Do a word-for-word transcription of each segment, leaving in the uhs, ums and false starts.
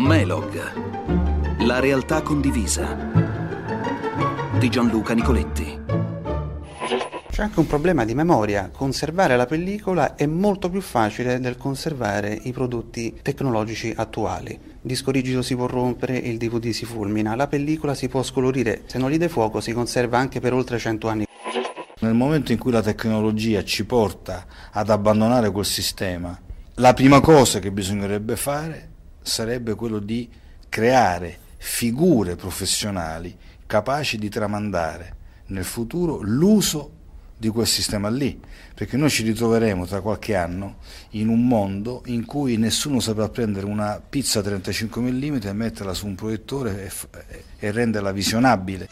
Melog, la realtà condivisa di Gianluca Nicoletti. C'è anche un problema di memoria. Conservare la pellicola è molto più facile del conservare i prodotti tecnologici attuali. Il disco rigido si può rompere, il D V D si fulmina, la pellicola si può scolorire, se non gli dai fuoco si conserva anche per oltre cento anni. Nel momento in cui la tecnologia ci porta ad abbandonare quel sistema, la prima cosa che bisognerebbe fare sarebbe quello di creare figure professionali capaci di tramandare nel futuro l'uso di quel sistema lì, perché noi ci ritroveremo tra qualche anno in un mondo in cui nessuno saprà prendere una pizza trentacinque millimetri e metterla su un proiettore e, f- e renderla visionabile.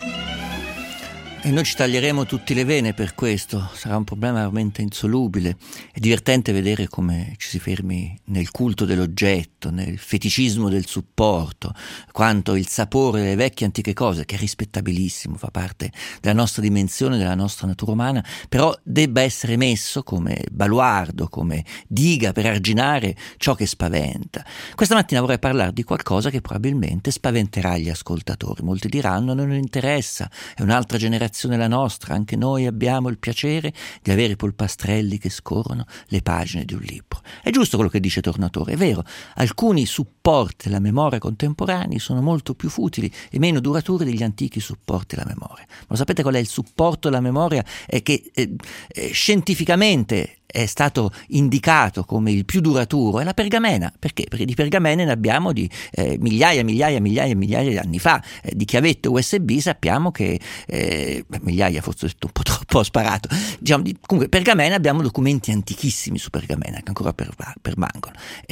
E noi ci taglieremo tutte le vene per questo, sarà un problema veramente insolubile. È divertente vedere come ci si fermi nel culto dell'oggetto, nel feticismo del supporto, quanto il sapore delle vecchie antiche cose, che è rispettabilissimo, fa parte della nostra dimensione, della nostra natura umana, però debba essere messo come baluardo, come diga per arginare ciò che spaventa. Questa mattina vorrei parlare di qualcosa che probabilmente spaventerà gli ascoltatori. Molti diranno: non interessa, è un'altra generazione la nostra, anche noi abbiamo il piacere di avere i polpastrelli che scorrono le pagine di un libro. È giusto quello che dice Tornatore, è vero, alcuni supporti della memoria contemporanei sono molto più futili e meno duraturi degli antichi supporti della memoria. Ma sapete qual è il supporto della memoria? È che eh, eh, scientificamente è stato indicato come il più duraturo, è la pergamena. Perché? Perché di pergamene ne abbiamo di eh, migliaia, migliaia, migliaia, migliaia di anni fa. Eh, di chiavette U S B sappiamo che eh, migliaia, forse un po' troppo sparato. Diciamo, di, comunque pergamene abbiamo documenti antichissimi su pergamena che ancora per, permangono.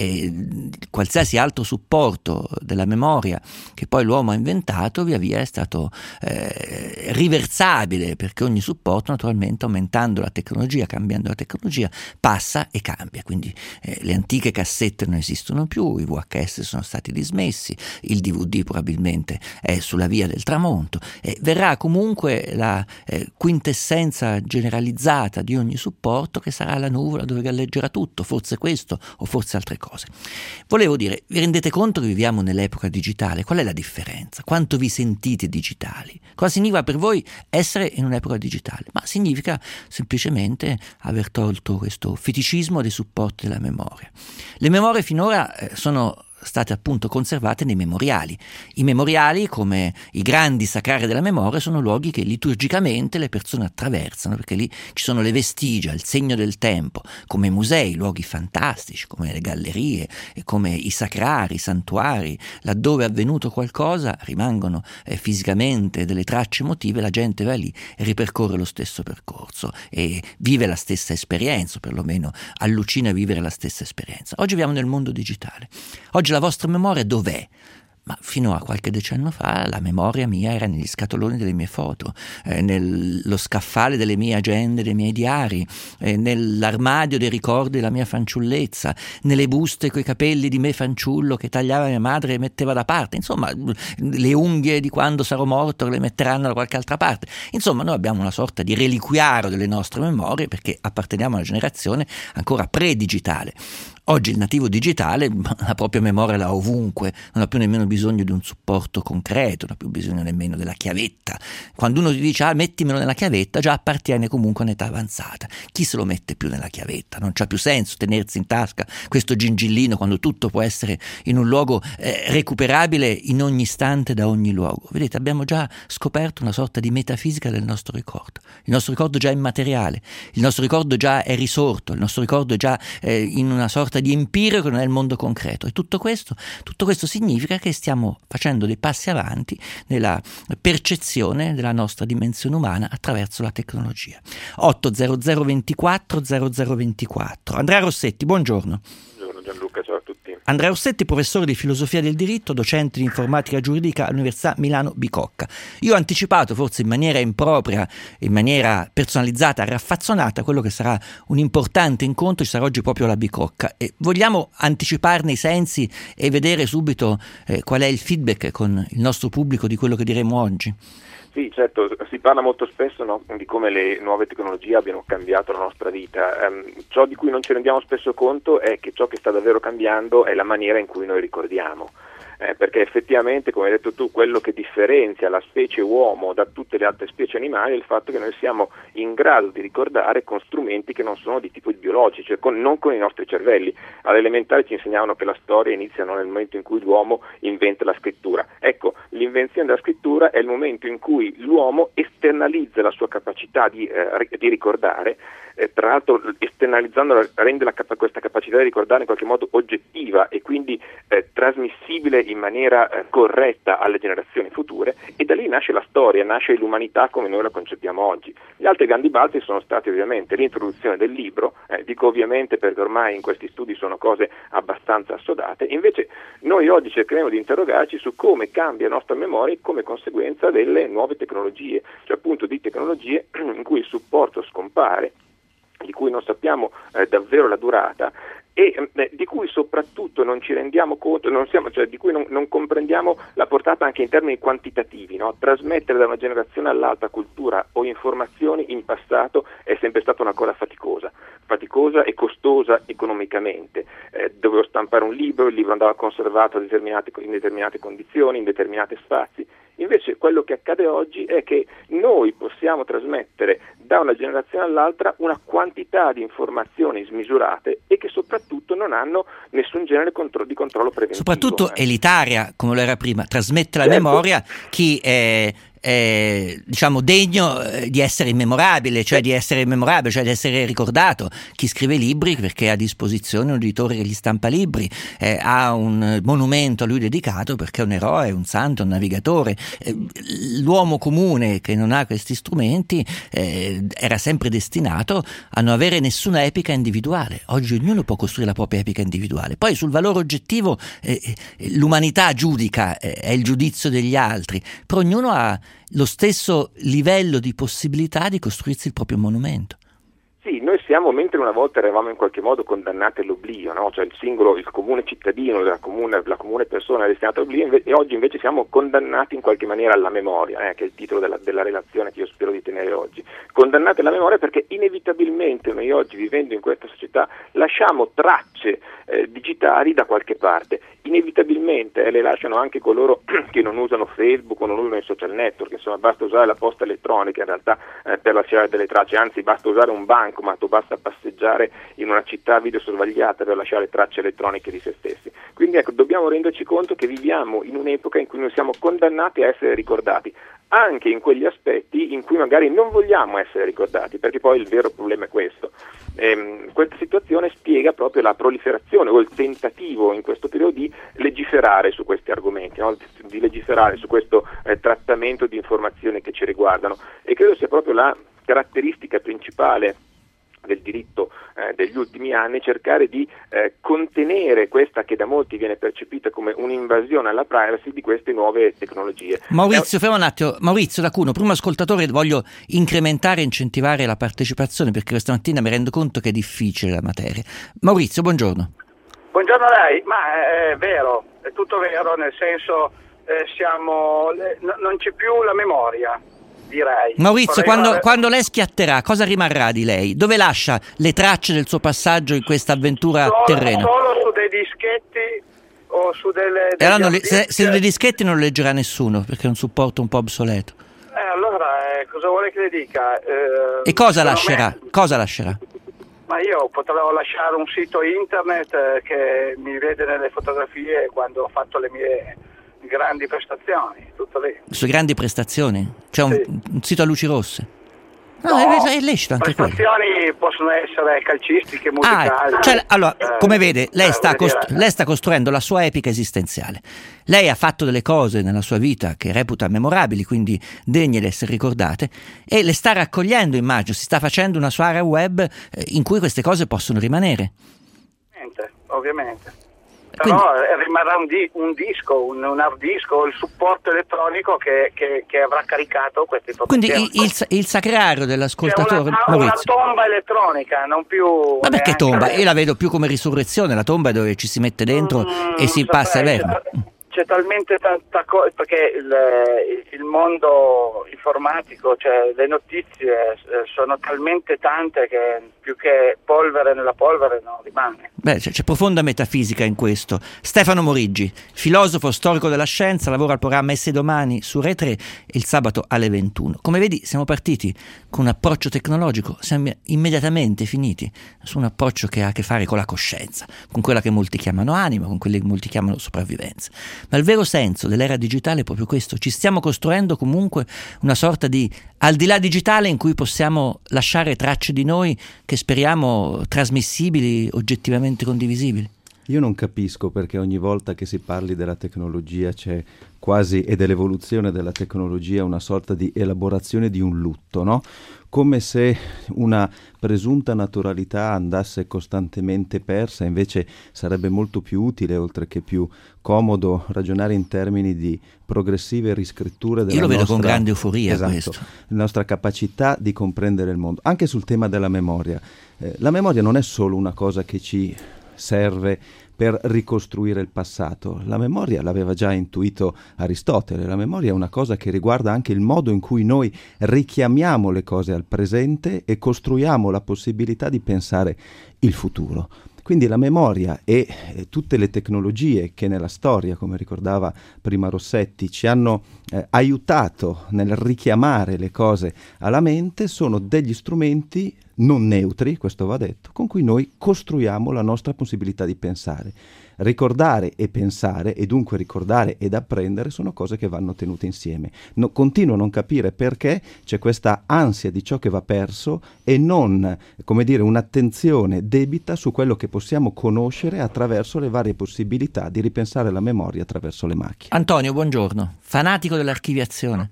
E qualsiasi altro supporto della memoria che poi l'uomo ha inventato via via è stato eh, riversabile, perché ogni supporto, naturalmente, aumentando la tecnologia, cambiando la tecnologia, passa e cambia. Quindi eh, le antiche cassette non esistono più, i V H S sono stati dismessi, il D V D probabilmente è sulla via del tramonto, e verrà comunque la eh, quintessenza generalizzata di ogni supporto, che sarà la nuvola dove galleggerà tutto, forse questo o forse altre cose. Volevo dire, vi rendete conto che viviamo nell'epoca digitale? Qual è la differenza? Quanto vi sentite digitali? Cosa significa per voi essere in un'epoca digitale? Ma significa semplicemente aver tolto questo feticismo dei supporti della memoria. Le memorie finora eh, sono state appunto conservate nei memoriali. I memoriali, come i grandi sacrari della memoria, sono luoghi che liturgicamente le persone attraversano, perché lì ci sono le vestigia, il segno del tempo, come i musei, luoghi fantastici, come le gallerie, e come i sacrari, i santuari, laddove è avvenuto qualcosa rimangono eh, fisicamente delle tracce emotive, la gente va lì e ripercorre lo stesso percorso e vive la stessa esperienza, o perlomeno allucina a vivere la stessa esperienza. Oggi viviamo nel mondo digitale. Oggi la vostra memoria dov'è? Ma fino a qualche decennio fa la memoria mia era negli scatoloni delle mie foto, eh, nello scaffale delle mie agende, dei miei diari, eh, nell'armadio dei ricordi della mia fanciullezza, nelle buste coi capelli di me fanciullo che tagliava mia madre e metteva da parte, insomma le unghie di quando sarò morto le metteranno da qualche altra parte. Insomma, noi abbiamo una sorta di reliquiario delle nostre memorie, perché apparteniamo a una generazione ancora pre-digitale. Oggi il nativo digitale la propria memoria l'ha ovunque, non ha più nemmeno bisogno di un supporto concreto, non ha più bisogno nemmeno della chiavetta. Quando uno ti dice ah, mettimelo nella chiavetta, già appartiene comunque a un'età avanzata. Chi se lo mette più nella chiavetta? Non c'ha più senso tenersi in tasca questo gingillino quando tutto può essere in un luogo eh, recuperabile in ogni istante da ogni luogo. Vedete, abbiamo già scoperto una sorta di metafisica del nostro ricordo. Il nostro ricordo già è immateriale, il nostro ricordo già è risorto, il nostro ricordo è già eh, in una sorta di empirico nel mondo concreto, e tutto questo, tutto questo significa che stiamo facendo dei passi avanti nella percezione della nostra dimensione umana attraverso la tecnologia. otto zero zero ventiquattro zero zero ventiquattro. Andrea Rossetti, buongiorno. Buongiorno Gianluca, ciao a tutti. Andrea Rossetti, professore di filosofia del diritto, docente di informatica giuridica all'Università Milano Bicocca. Io ho anticipato, forse in maniera impropria, in maniera personalizzata, raffazzonata, quello che sarà un importante incontro, ci sarà oggi proprio alla Bicocca. E vogliamo anticiparne i sensi e vedere subito eh, qual è il feedback con il nostro pubblico di quello che diremo oggi? Sì, certo, si parla molto spesso, no, di come le nuove tecnologie abbiano cambiato la nostra vita. Um, ciò di cui non ci rendiamo spesso conto è che ciò che sta davvero cambiando è la maniera in cui noi ricordiamo. eh, perché effettivamente, come hai detto tu, quello che differenzia la specie uomo da tutte le altre specie animali è il fatto che noi siamo in grado di ricordare con strumenti che non sono di tipo biologici, cioè con, non con i nostri cervelli. All'elementare ci insegnavano che la storia inizia nel momento in cui l'uomo inventa la scrittura. Ecco, l'invenzione della scrittura è il momento in cui l'uomo esternalizza la sua capacità di, eh, di ricordare, eh, tra l'altro esternalizzandola rende la capa- questa capacità di ricordare in qualche modo oggettiva e quindi eh, trasmissibile in maniera eh, corretta alle generazioni future, e da lì nasce la storia, nasce l'umanità come noi la concepiamo oggi. Gli altri grandi balzi sono stati ovviamente l'introduzione del libro, eh, dico ovviamente perché ormai in questi studi sono cose abbastanza assodate, invece noi oggi cercheremo di interrogarci su come cambia la nostra memoria come conseguenza delle nuove tecnologie, cioè appunto di tecnologie in cui il supporto scompare, di cui non sappiamo eh, davvero la durata e eh, di cui soprattutto non ci rendiamo conto, non siamo, cioè di cui non, non comprendiamo la portata anche in termini quantitativi, no? Trasmettere da una generazione all'altra cultura o informazioni in passato è sempre stata una cosa faticosa, faticosa e costosa economicamente. Eh, dovevo stampare un libro, il libro andava conservato a determinate, in determinate condizioni, in determinati spazi. Invece quello che accade oggi è che noi possiamo trasmettere da una generazione all'altra una quantità di informazioni smisurate e che soprattutto non hanno nessun genere contro- di controllo preventivo. Soprattutto eh. elitaria, come lo era prima, trasmette la Certo. memoria chi è, è diciamo degno di essere immemorabile, cioè di essere immemorabile, cioè di essere ricordato. Chi scrive libri perché ha a disposizione un editore che gli stampa libri, eh, ha un monumento a lui dedicato perché è un eroe, un santo, un navigatore. Eh, l'uomo comune che non ha questi strumenti eh, era sempre destinato a non avere nessuna epica individuale. Oggi ognuno può costruire la propria epica individuale. Poi sul valore oggettivo eh, l'umanità giudica, eh, è il giudizio degli altri, però ognuno ha lo stesso livello di possibilità di costruirsi il proprio monumento. Sì, noi siamo, mentre una volta eravamo in qualche modo condannati all'oblio, no? Cioè il singolo, il comune cittadino, la comune, la comune persona è destinata all'oblio, e oggi invece siamo condannati in qualche maniera alla memoria, eh, che è il titolo della, della relazione che io spero di tenere oggi. Condannati alla memoria perché inevitabilmente noi oggi, vivendo in questa società, lasciamo tracce eh, digitali da qualche parte. Inevitabilmente eh, le lasciano anche coloro che non usano Facebook o non usano i social network, insomma basta usare la posta elettronica in realtà eh, per lasciare delle tracce, anzi basta usare un bancomat o basta passeggiare in una città videosorvegliata per lasciare tracce elettroniche di se stessi. Quindi ecco, dobbiamo renderci conto che viviamo in un'epoca in cui noi siamo condannati a essere ricordati, anche in quegli aspetti in cui magari non vogliamo essere ricordati, perché poi il vero problema è questo. Ehm, questa situazione spiega proprio la proliferazione o il tentativo in questo periodo di legiferare su questi argomenti, no? di legiferare su questo eh, trattamento di informazioni che ci riguardano, e credo sia proprio la caratteristica principale del diritto eh, degli ultimi anni, cercare di eh, contenere questa che da molti viene percepita come un'invasione alla privacy di queste nuove tecnologie. Maurizio, fermo un attimo. Maurizio da Cuneo, primo ascoltatore, voglio incrementare e incentivare la partecipazione perché questa mattina mi rendo conto che è difficile la materia. Maurizio, buongiorno. Buongiorno a lei, ma è vero, è tutto vero, nel senso eh, siamo, n- non c'è più la memoria. Direi. Maurizio, quando, fare... quando lei schiatterà, cosa rimarrà di lei? Dove lascia le tracce del suo passaggio in questa avventura solo, terrena? Solo su dei dischetti o su delle... E allora le, se, se dei dischetti non lo leggerà nessuno, perché è un supporto un po' obsoleto. Eh, allora, eh, cosa vuole che le dica? Eh, e cosa lascerà? me... Cosa lascerà? Ma io potrò lasciare un sito internet eh, che mi vede nelle fotografie quando ho fatto le mie grandi prestazioni, tutto lì. Le sue grandi prestazioni? C'è un, sì. un sito a luci rosse? No, no, è, è lecito anche quello. Le prestazioni possono essere calcistiche, musicali. Ah, cioè, allora, eh, come vede, lei, eh, sta costru- lei sta costruendo la sua epica esistenziale. Lei ha fatto delle cose nella sua vita che reputa memorabili, quindi degne di essere ricordate, e le sta raccogliendo, immagino, si sta facendo una sua area web eh, in cui queste cose possono rimanere. Ovviamente, ovviamente. Quindi, però rimarrà un, di, un disco, un, un hard disk o il supporto elettronico che, che, che avrà caricato queste informazioni. Quindi il, il, il sacrario dell'ascoltatore, una, Maurizio. Una tomba elettronica, non più... Ma perché tomba? Io la vedo più come risurrezione, la tomba è dove ci si mette dentro mm, e si passa i verbi. c'è talmente tanta cosa, perché il, il mondo informatico, cioè le notizie eh, sono talmente tante che più che polvere nella polvere non rimane. Beh, c'è, c'è profonda metafisica in questo. Stefano Moriggi, filosofo, storico della scienza, lavora al programma Esse Domani su Rai tre il sabato alle ventuno. Come vedi, siamo partiti con un approccio tecnologico, siamo immediatamente finiti su un approccio che ha a che fare con la coscienza, con quella che molti chiamano anima, con quella che molti chiamano sopravvivenza. Ma il vero senso dell'era digitale è proprio questo: ci stiamo costruendo comunque una sorta di al di là digitale in cui possiamo lasciare tracce di noi che speriamo trasmissibili, oggettivamente condivisibili. Io non capisco perché ogni volta che si parli della tecnologia c'è quasi, e dell'evoluzione della tecnologia, una sorta di elaborazione di un lutto, no? Come se una presunta naturalità andasse costantemente persa. Invece sarebbe molto più utile, oltre che più comodo, ragionare in termini di progressive riscritture della Io lo vedo nostra, con grande euforia, esatto, questo. la nostra capacità di comprendere il mondo. Anche sul tema della memoria. Eh, la memoria non è solo una cosa che ci serve per ricostruire il passato. La memoria l'aveva già intuito Aristotele. La memoria è una cosa che riguarda anche il modo in cui noi richiamiamo le cose al presente e costruiamo la possibilità di pensare il futuro. Quindi la memoria e eh, tutte le tecnologie che nella storia, come ricordava prima Rossetti, ci hanno eh, aiutato nel richiamare le cose alla mente, sono degli strumenti non neutri, questo va detto, con cui noi costruiamo la nostra possibilità di pensare. Ricordare e pensare, e dunque ricordare ed apprendere, sono cose che vanno tenute insieme. No, continuo a non capire perché c'è questa ansia di ciò che va perso e non, come dire, un'attenzione debita su quello che possiamo conoscere attraverso le varie possibilità di ripensare la memoria attraverso le macchine. Antonio, buongiorno, fanatico dell'archiviazione.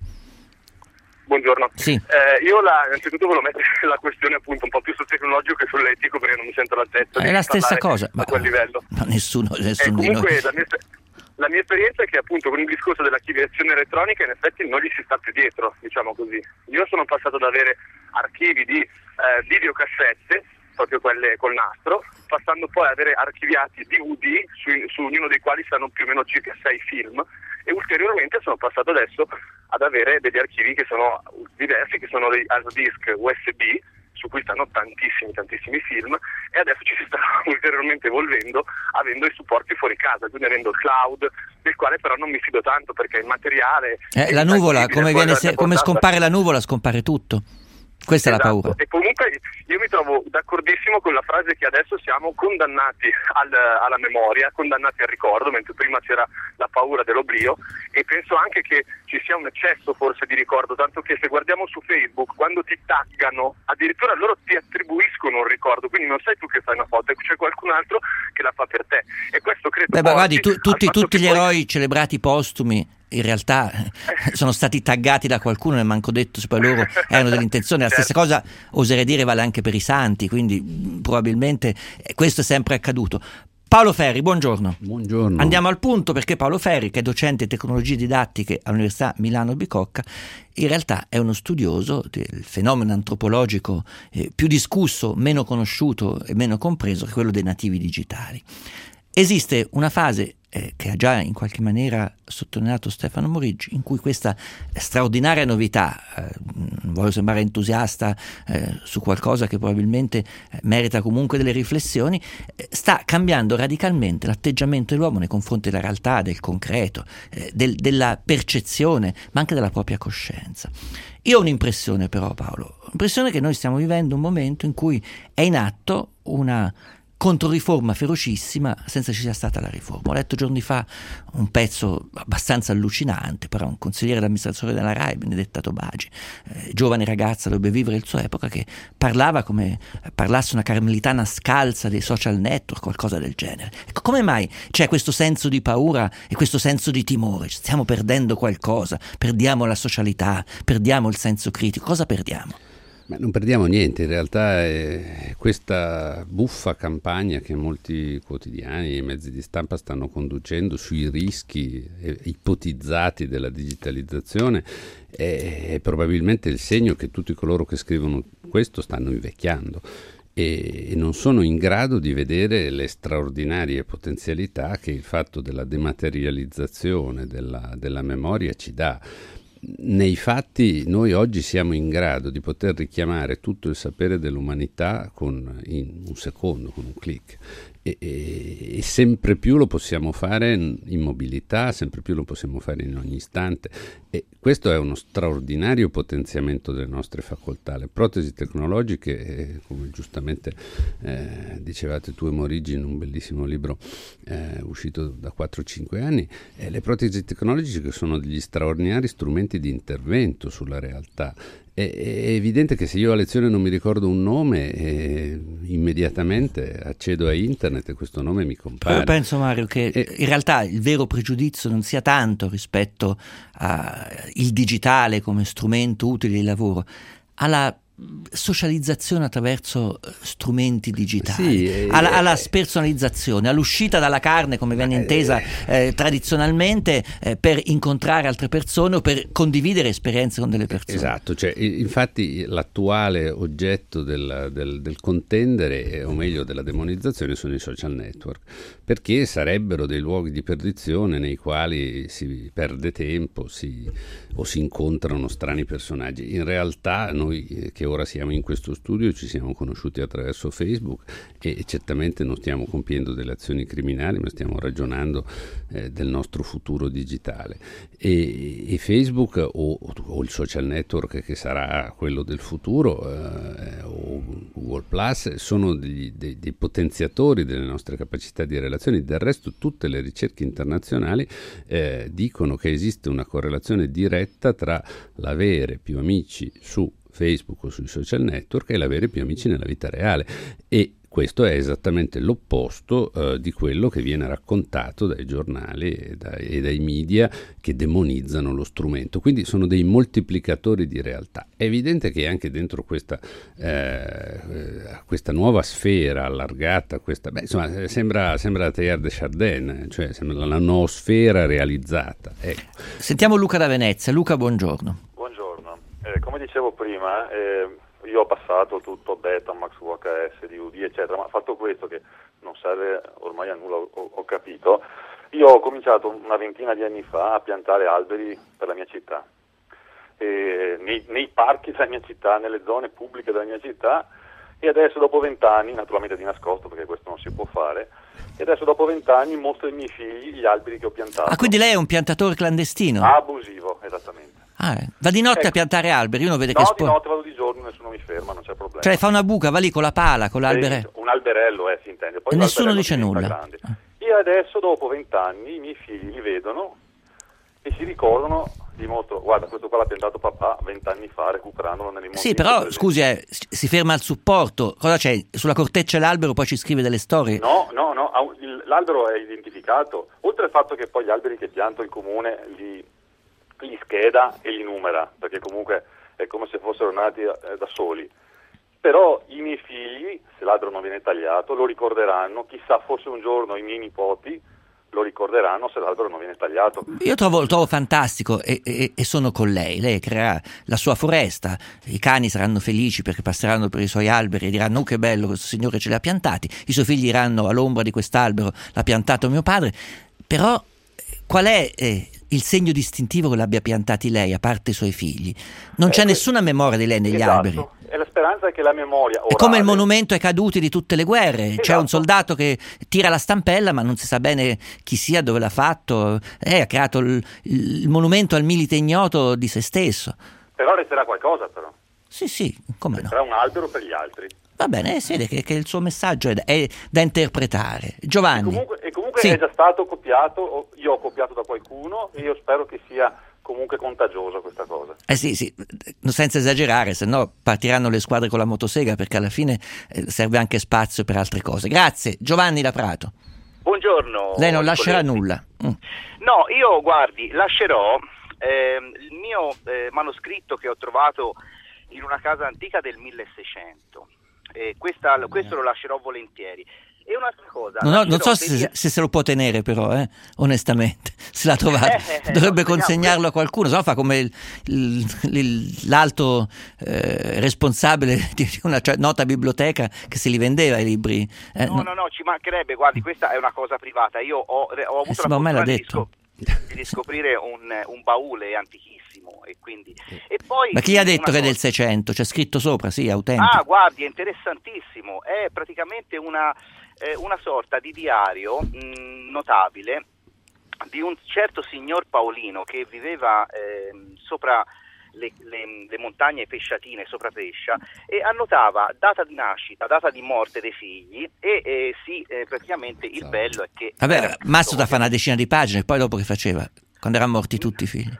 Buongiorno. Sì. Eh, io la, innanzitutto volevo mettere la questione appunto un po' più sul tecnologico che sull'etico, perché non mi sento all'altezza È di la stessa cosa, a quel livello. Ma nessuno, Eh, nessuno di comunque noi. la mia, la mia esperienza è che appunto con il discorso dell'archiviazione elettronica in effetti non gli si sta più dietro, diciamo così. Io sono passato ad avere archivi di eh, videocassette, proprio quelle col nastro, passando poi ad avere archiviati D V D su, su ognuno dei quali stanno più o meno circa sei film, e ulteriormente sono passato adesso ad avere degli archivi che sono diversi, che sono dei hard disk U S B su cui stanno tantissimi tantissimi film, e adesso ci si sta ulteriormente evolvendo avendo i supporti fuori casa, quindi avendo il cloud, del quale però non mi fido tanto perché il materiale Eh, la nuvola, come, viene se- come scompare la nuvola, scompare tutto. Questa esatto. è la paura. E comunque io mi trovo d'accordissimo con la frase che adesso siamo condannati al, alla memoria, condannati al ricordo, mentre prima c'era la paura dell'oblio, e penso anche che ci sia un eccesso forse di ricordo, tanto che se guardiamo su Facebook, quando ti taggano, addirittura loro ti attribuiscono un ricordo, quindi non sei tu che fai una foto, c'è qualcun altro che la fa per te, e questo credo Beh, guardi, tu, tutti, tutti gli poi... eroi celebrati postumi in realtà sono stati taggati da qualcuno, e manco detto se poi loro erano dell'intenzione. La stessa cosa oserei dire vale anche per i santi, quindi probabilmente questo è sempre accaduto. Paolo Ferri, buongiorno. Buongiorno. Andiamo al punto, perché Paolo Ferri, che è docente di tecnologie didattiche all'Università Milano Bicocca, in realtà è uno studioso del fenomeno antropologico eh, più discusso, meno conosciuto e meno compreso, che è quello dei nativi digitali. Esiste una fase eh, che ha già in qualche maniera sottolineato Stefano Moriggi, in cui questa straordinaria novità, eh, non voglio sembrare entusiasta eh, su qualcosa che probabilmente eh, merita comunque delle riflessioni, eh, sta cambiando radicalmente l'atteggiamento dell'uomo nei confronti della realtà, del concreto, eh, del, della percezione, ma anche della propria coscienza. Io ho un'impressione però, Paolo, l'impressione che noi stiamo vivendo un momento in cui è in atto una controriforma ferocissima senza ci sia stata la riforma. Ho letto giorni fa un pezzo abbastanza allucinante, però un consigliere d'amministrazione della RAI, Benedetta Tobagi, eh, giovane ragazza, dovrebbe vivere il suo epoca, che parlava come parlasse una carmelitana scalza dei social network, qualcosa del genere. Ecco, come mai c'è questo senso di paura e questo senso di timore? Stiamo perdendo qualcosa, perdiamo la socialità, perdiamo il senso critico, cosa perdiamo? Ma non perdiamo niente, in realtà è questa buffa campagna che molti quotidiani e mezzi di stampa stanno conducendo sui rischi ipotizzati della digitalizzazione è, è probabilmente il segno che tutti coloro che scrivono questo stanno invecchiando. e, e non sono in grado di vedere le straordinarie potenzialità che il fatto della dematerializzazione della, della memoria ci dà. Nei fatti noi oggi siamo in grado di poter richiamare tutto il sapere dell'umanità con, in un secondo, con un click. E, e, e sempre più lo possiamo fare in mobilità, sempre più lo possiamo fare in ogni istante, e questo è uno straordinario potenziamento delle nostre facoltà. Le protesi tecnologiche, eh, come giustamente eh, dicevate tu e Morigi in un bellissimo libro eh, uscito da quattro cinque anni, eh, le protesi tecnologiche sono degli straordinari strumenti di intervento sulla realtà. È, è evidente che se io a lezione non mi ricordo un nome, eh, immediatamente accedo a internet e questo nome mi compare. Però penso, Mario, che e... in realtà il vero pregiudizio non sia tanto rispetto al digitale come strumento utile di lavoro, alla socializzazione attraverso strumenti digitali, sì, alla, eh, alla spersonalizzazione, all'uscita dalla carne come viene intesa eh, tradizionalmente, eh, per incontrare altre persone o per condividere esperienze con delle persone. Esatto, cioè, infatti l'attuale oggetto del, del, del contendere, o meglio della demonizzazione, sono i social network, perché sarebbero dei luoghi di perdizione nei quali si perde tempo si, o si incontrano strani personaggi. In realtà noi che ora siamo in questo studio ci siamo conosciuti attraverso Facebook e certamente non stiamo compiendo delle azioni criminali, ma stiamo ragionando eh, del nostro futuro digitale, e, e Facebook o, o il social network che sarà quello del futuro eh, o Google Plus sono degli, dei, dei potenziatori delle nostre capacità di relazioni. Del resto tutte le ricerche internazionali eh, dicono che esiste una correlazione diretta tra l'avere più amici su Facebook o sui social network e l'avere più amici nella vita reale, e questo è esattamente l'opposto eh, di quello che viene raccontato dai giornali e dai, e dai media che demonizzano lo strumento. Quindi sono dei moltiplicatori di realtà. È evidente che anche dentro questa, eh, questa nuova sfera allargata, questa, beh, insomma, sembra, sembra Teilhard de Chardin, cioè sembra la noosfera realizzata. Ecco. Sentiamo Luca da Venezia. Luca, buongiorno. Eh, come dicevo prima, eh, io ho passato tutto Betamax, V H S, D V D, eccetera, ma fatto questo, che non serve ormai a nulla, ho, ho capito, io ho cominciato una ventina di anni fa a piantare alberi per la mia città, eh, nei, nei parchi della mia città, nelle zone pubbliche della mia città, e adesso dopo vent'anni, naturalmente di nascosto perché questo non si può fare, e adesso dopo vent'anni mostro ai miei figli gli alberi che ho piantato. Ah, quindi lei è un piantatore clandestino? Abusivo, esattamente. Ah, va di notte ecco. a piantare alberi, uno vede no, che spo- spo- di notte vado di giorno, nessuno mi ferma, non c'è problema. Cioè fa una buca, va lì con la pala, con l'alberello. Un alberello, eh, si intende. Poi e nessuno dice nulla. E adesso, dopo vent'anni, i miei figli li vedono e si ricordano, di molto, guarda, questo qua l'ha piantato papà vent'anni fa, recuperandolo nelle monti. Sì, però, scusi, eh, si ferma al supporto. Cosa c'è? Sulla corteccia l'albero poi ci scrive delle storie? No, no, no, l'albero è identificato. Oltre al fatto che poi gli alberi che pianto il comune li... li scheda e li numera, perché comunque è come se fossero nati eh, da soli. Però i miei figli, se l'albero non viene tagliato, lo ricorderanno, chissà, forse un giorno i miei nipoti lo ricorderanno se l'albero non viene tagliato. Io trovo, lo trovo fantastico e, e, e sono con lei. Lei creerà la sua foresta, i cani saranno felici perché passeranno per i suoi alberi e diranno oh, che bello, questo signore ce li ha piantati, i suoi figli diranno all'ombra di quest'albero l'ha piantato mio padre. Però qual è eh, il segno distintivo che l'abbia piantati lei, a parte i suoi figli? Non eh, c'è nessuna memoria di lei negli esatto. alberi. E la speranza è che la memoria orale... È come il monumento ai caduti di tutte le guerre. Esatto. C'è un soldato che tira la stampella ma non si sa bene chi sia, dove l'ha fatto. Eh, ha creato il, il monumento al milite ignoto di se stesso. Però resterà qualcosa, però. Sì, sì, come no. Resterà un albero per gli altri. Va bene, si vede che, che il suo messaggio è da, è da interpretare. Giovanni. E comunque, e comunque sì. È già stato copiato, io ho copiato da qualcuno e io spero che sia comunque contagiosa questa cosa. Eh sì, sì, senza esagerare, se no partiranno le squadre con la motosega, perché alla fine eh, serve anche spazio per altre cose. Grazie. Giovanni da Prato. Buongiorno. Lei non lascerà nulla? Mm. No, io guardi, lascerò eh, il mio eh, manoscritto che ho trovato in una casa antica del milleseicento. eh, questa, questo lo lascerò volentieri. E un'altra cosa, no, no, non so se, se se lo può tenere però, eh, onestamente, se l'ha trovato, eh, dovrebbe no, consegnarlo a qualcuno, se no fa come il, il, il, l'alto eh, responsabile di una cioè, nota biblioteca che se li vendeva i libri. Eh, no, no, no, no, ci mancherebbe, guardi, questa è una cosa privata, io ho, ho avuto eh, sì, la ma me l'ha fortuna detto. di, scop- di scoprire un, un baule antichissimo e quindi... E poi ma chi ha detto che cosa... è del Seicento? C'è scritto sopra, sì, autentico. Ah, guardi, è interessantissimo, è praticamente una... una sorta di diario mh, notabile di un certo signor Paolino che viveva eh, sopra le, le, le montagne pesciatine, sopra Pescia, e annotava data di nascita, data di morte dei figli e eh, sì, eh, praticamente il bello è che... Vabbè, Mazzo da fa una decina di pagine, poi dopo che faceva? Quando erano morti tutti i figli?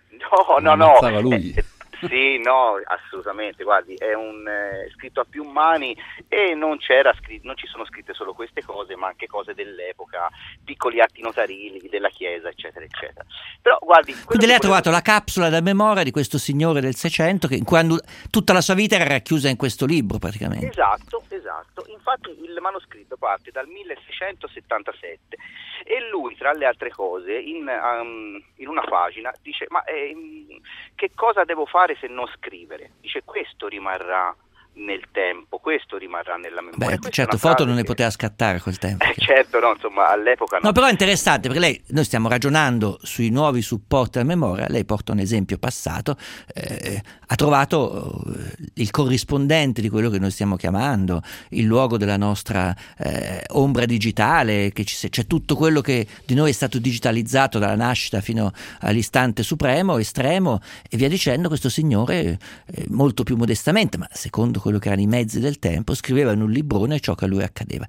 No, no, no. Ammazzava lui. Eh, Sì, no, assolutamente, guardi, è un eh, scritto a più mani e non c'era scritto, non ci sono scritte solo queste cose, ma anche cose dell'epoca, piccoli atti notarili della Chiesa, eccetera, eccetera. Però guardi, quindi lei ha trovato la capsula da memoria di questo signore del Seicento che in quando tutta la sua vita era racchiusa in questo libro praticamente. Esatto, esatto. Infatti il manoscritto parte dal milleseicentosettantasette e lui, tra le altre cose, in, um, in una pagina dice: ma eh, che cosa devo fare se non scrivere? Dice: questo rimarrà nel tempo, questo rimarrà nella memoria. Beh, certo, foto non ne che... poteva scattare a quel tempo. Eh, certo, no, insomma, all'epoca no. No, però è interessante perché lei, noi stiamo ragionando sui nuovi supporti alla memoria, lei porta un esempio passato, eh, ha trovato eh, il corrispondente di quello che noi stiamo chiamando il luogo della nostra eh, ombra digitale, che ci, c'è tutto quello che di noi è stato digitalizzato dalla nascita fino all'istante supremo, estremo e via dicendo. Questo signore eh, molto più modestamente, ma secondo quello che erano i mezzi del tempo, scriveva in un librone ciò che a lui accadeva.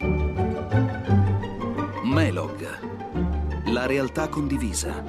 Melog, la realtà condivisa.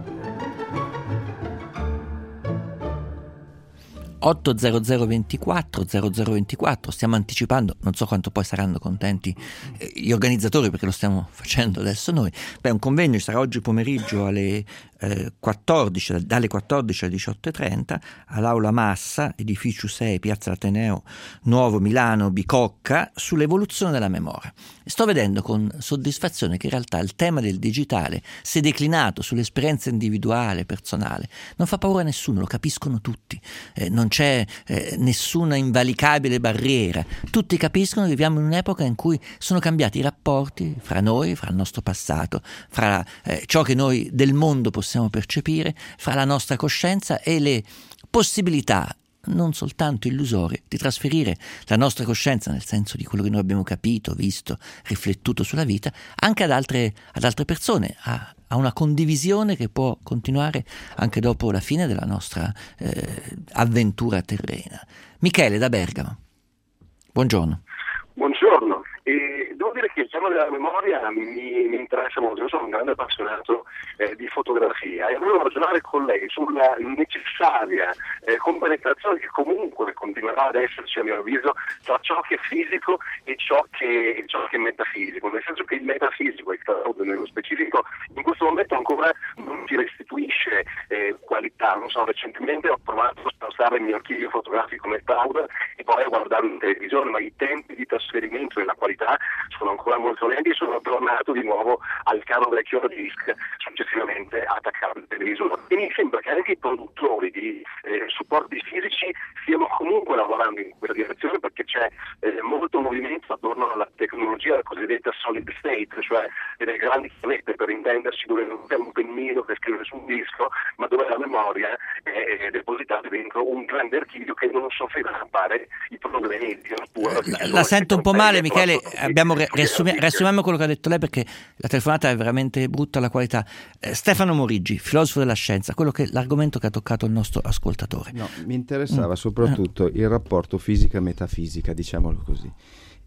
otto zero zero ventiquattro zero zero ventiquattro, stiamo anticipando, non so quanto poi saranno contenti eh, gli organizzatori perché lo stiamo facendo adesso noi. Beh, un convegno ci sarà oggi pomeriggio alle eh, quattordici, dalle quattordici alle diciotto e trenta all'Aula Massa, edificio sei, Piazza Ateneo Nuovo, Milano, Bicocca, sull'evoluzione della memoria. Sto vedendo con soddisfazione che in realtà il tema del digitale, se declinato sull'esperienza individuale, personale, non fa paura a nessuno, lo capiscono tutti, eh, non c'è eh, nessuna invalicabile barriera, tutti capiscono che viviamo in un'epoca in cui sono cambiati i rapporti fra noi, fra il nostro passato, fra eh, ciò che noi del mondo possiamo percepire, fra la nostra coscienza e le possibilità non soltanto illusorie di trasferire la nostra coscienza, nel senso di quello che noi abbiamo capito, visto, riflettuto sulla vita, anche ad altre, ad altre persone, a, a una condivisione che può continuare anche dopo la fine della nostra eh, avventura terrena. Michele da Bergamo, buongiorno. Buongiorno. E devo dire che il tema della memoria mi, mi interessa molto, io sono un grande appassionato eh, di fotografia e volevo ragionare con lei sulla necessaria eh, compenetrazione che comunque continuerà ad esserci a mio avviso tra ciò che è fisico e ciò che, ciò che è metafisico, nel senso che il metafisico, il cloud nello specifico, in questo momento ancora non ci restituisce eh, qualità. Non so, recentemente ho provato a spostare il mio archivio fotografico nel cloud e poi a guardarlo in televisione, ma i tempi di trasferimento della qualità sono ancora molto lenti e sono tornato di nuovo al caro vecchio disc, successivamente attaccato al televisore. E mi sembra che anche i produttori di eh, supporti fisici stiano comunque lavorando in quella direzione, perché c'è eh, molto movimento attorno alla tecnologia, la cosiddetta solid state, cioè delle grandi chiavette, per intenderci, dove non c'è un pennino che scrive su un disco, ma dove la memoria è, è depositata dentro un grande archivio che non soffrirà a fare i problemi di natura. La, la sento un po' male, Michele. Abbiamo riassumi, riassumiamo quello che ha detto lei, perché la telefonata è veramente brutta, la qualità. eh, Stefano Morigi, filosofo della scienza, quello che l'argomento che ha toccato il nostro ascoltatore. No, mi interessava mm. soprattutto il rapporto fisica-metafisica, diciamolo così.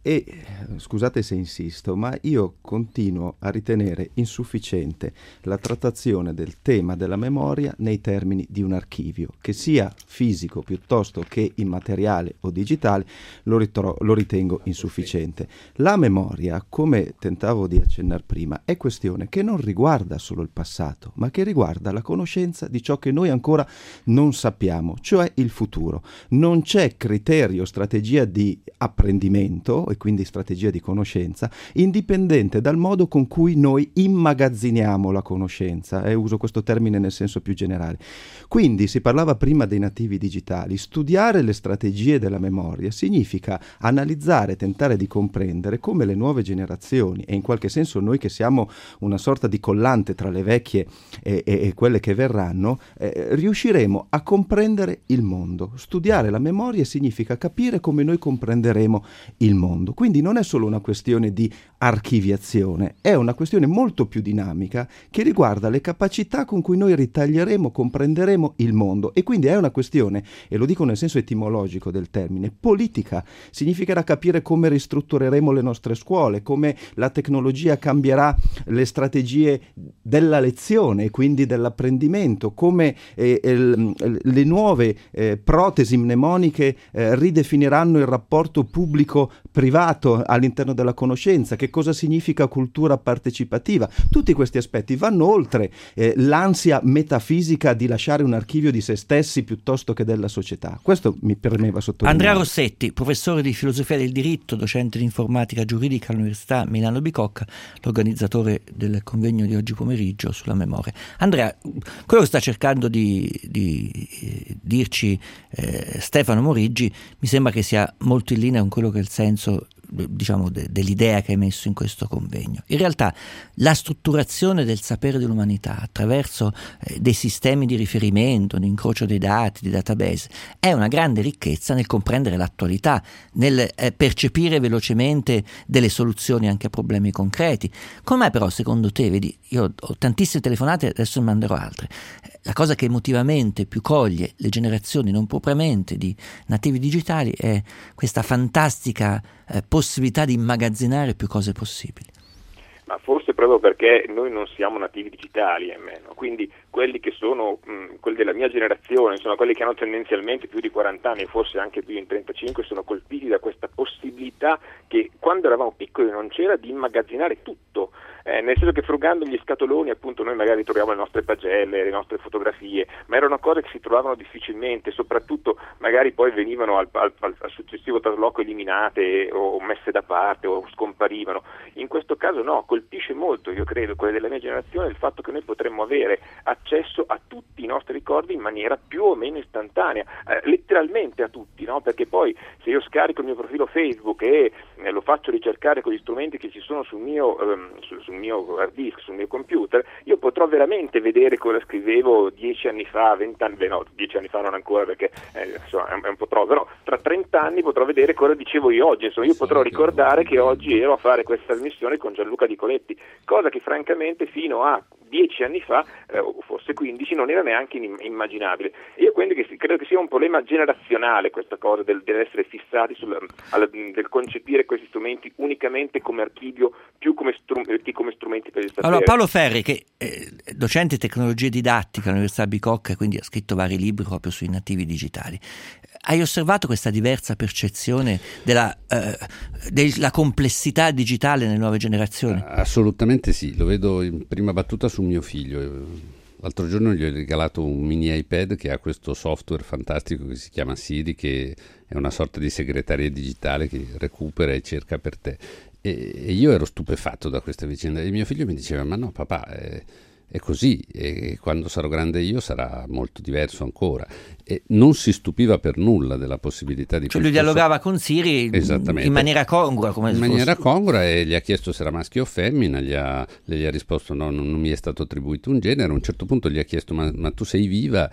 E scusate se insisto, ma io continuo a ritenere insufficiente la trattazione del tema della memoria nei termini di un archivio, che sia fisico piuttosto che immateriale o digitale, lo, ritro- lo ritengo insufficiente. La memoria, come tentavo di accennare prima, è questione che non riguarda solo il passato, ma che riguarda la conoscenza di ciò che noi ancora non sappiamo, cioè il futuro. Non c'è criterio, strategia di apprendimento e quindi strategia di conoscenza indipendente dal modo con cui noi immagazziniamo la conoscenza, e eh, uso questo termine nel senso più generale. Quindi si parlava prima dei nativi digitali. Studiare le strategie della memoria significa analizzare, tentare di comprendere come le nuove generazioni, e in qualche senso noi che siamo una sorta di collante tra le vecchie e, e, e quelle che verranno, eh, riusciremo a comprendere il mondo. Studiare la memoria significa capire come noi comprenderemo il mondo. Quindi non è solo una questione di archiviazione, è una questione molto più dinamica che riguarda le capacità con cui noi ritaglieremo, comprenderemo il mondo, e quindi è una questione, e lo dico nel senso etimologico del termine, politica. Significherà capire come ristruttureremo le nostre scuole, come la tecnologia cambierà le strategie della lezione e quindi dell'apprendimento, come eh, eh, le nuove eh, protesi mnemoniche eh, ridefiniranno il rapporto pubblico-privato all'interno della conoscenza, che cosa significa cultura partecipativa. Tutti questi aspetti vanno oltre eh, l'ansia metafisica di lasciare un archivio di se stessi piuttosto che della società. Questo mi premeva sottolineare. Andrea Rossetti, professore di filosofia del diritto, docente di informatica giuridica all'Università Milano Bicocca, l'organizzatore del convegno di oggi pomeriggio sulla memoria. Andrea, quello che sta cercando di, di eh, dirci eh, Stefano Moriggi mi sembra che sia molto in linea con quello che è il senso, diciamo, de, dell'idea che hai messo in questo convegno. In realtà la strutturazione del sapere dell'umanità attraverso eh, dei sistemi di riferimento, di incrocio dei dati, di database, è una grande ricchezza nel comprendere l'attualità, nel eh, percepire velocemente delle soluzioni anche a problemi concreti. Come mai però secondo te, vedi, io ho tantissime telefonate, adesso ne manderò altre, la cosa che emotivamente più coglie le generazioni non propriamente di nativi digitali è questa fantastica eh, possibilità di immagazzinare più cose possibili. Ma forse proprio perché noi non siamo nativi digitali, almeno. Quindi quelli che sono, mh, quelli della mia generazione, insomma quelli che hanno tendenzialmente più di quaranta anni, forse anche più in trentacinque, sono colpiti da questa possibilità che quando eravamo piccoli non c'era, di immagazzinare tutto. Eh, nel senso che frugando gli scatoloni, appunto, noi magari troviamo le nostre pagelle, le nostre fotografie, ma erano cose che si trovavano difficilmente, soprattutto magari poi venivano al, al, al successivo trasloco eliminate o messe da parte o scomparivano. In questo caso no, colpisce molto, io credo, quelle della mia generazione, il fatto che noi potremmo avere accesso a tutti i nostri ricordi in maniera più o meno istantanea, eh, letteralmente a tutti, no? Perché poi se io scarico il mio profilo Facebook e eh, lo faccio ricercare con gli strumenti che ci sono sul mio, ehm, sul, sul mio hard disk, sul mio computer, io potrò veramente vedere cosa scrivevo dieci anni fa, vent'anni, beh no, dieci anni fa non ancora perché eh, insomma, è, un, è un po' troppo, però tra trenta anni potrò vedere cosa dicevo io oggi, insomma io potrò ricordare che oggi ero a fare questa trasmissione con Gianluca Di Coletti, cosa che francamente fino a dieci anni fa, eh, o forse quindici, non era neanche immaginabile. E io quindi che, credo che sia un problema generazionale questa cosa del, dell'essere fissati sul, al, del concepire questi strumenti unicamente come archivio, più come, strum, che come strumenti per il sapere. Allora Paolo Ferri, che è docente di tecnologie didattiche all'Università Bicocca, quindi ha scritto vari libri proprio sui nativi digitali, hai osservato questa diversa percezione della, eh, della complessità digitale nelle nuove generazioni? Assolutamente sì, lo vedo in prima battuta su mio figlio. L'altro giorno gli ho regalato un mini iPad che ha questo software fantastico che si chiama Siri, che è una sorta di segretaria digitale che recupera e cerca per te. E, e io ero stupefatto da questa vicenda e mio figlio mi diceva: ma no papà, è, è così, e quando sarò grande io sarà molto diverso ancora. E non si stupiva per nulla della possibilità di... Cioè lui dialogava con Siri in maniera congrua, come in se maniera fosse... congrua, e gli ha chiesto se era maschio o femmina, gli ha, gli ha risposto no, non, non mi è stato attribuito un genere. A un certo punto gli ha chiesto ma, ma tu sei viva?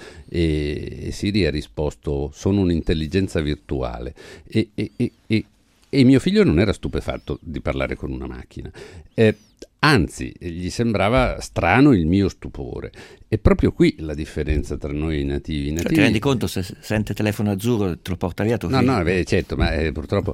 E, e Siri ha risposto sono un'intelligenza virtuale. E, e, e, e, e mio figlio non era stupefatto di parlare con una macchina. Eh, Anzi, gli sembrava strano il mio stupore. È proprio qui la differenza tra noi e i nativi. I nativi... Cioè, ti rendi conto, se sente telefono azzurro te lo porta via tuo no, figlio? No, beh, certo, ma eh, purtroppo...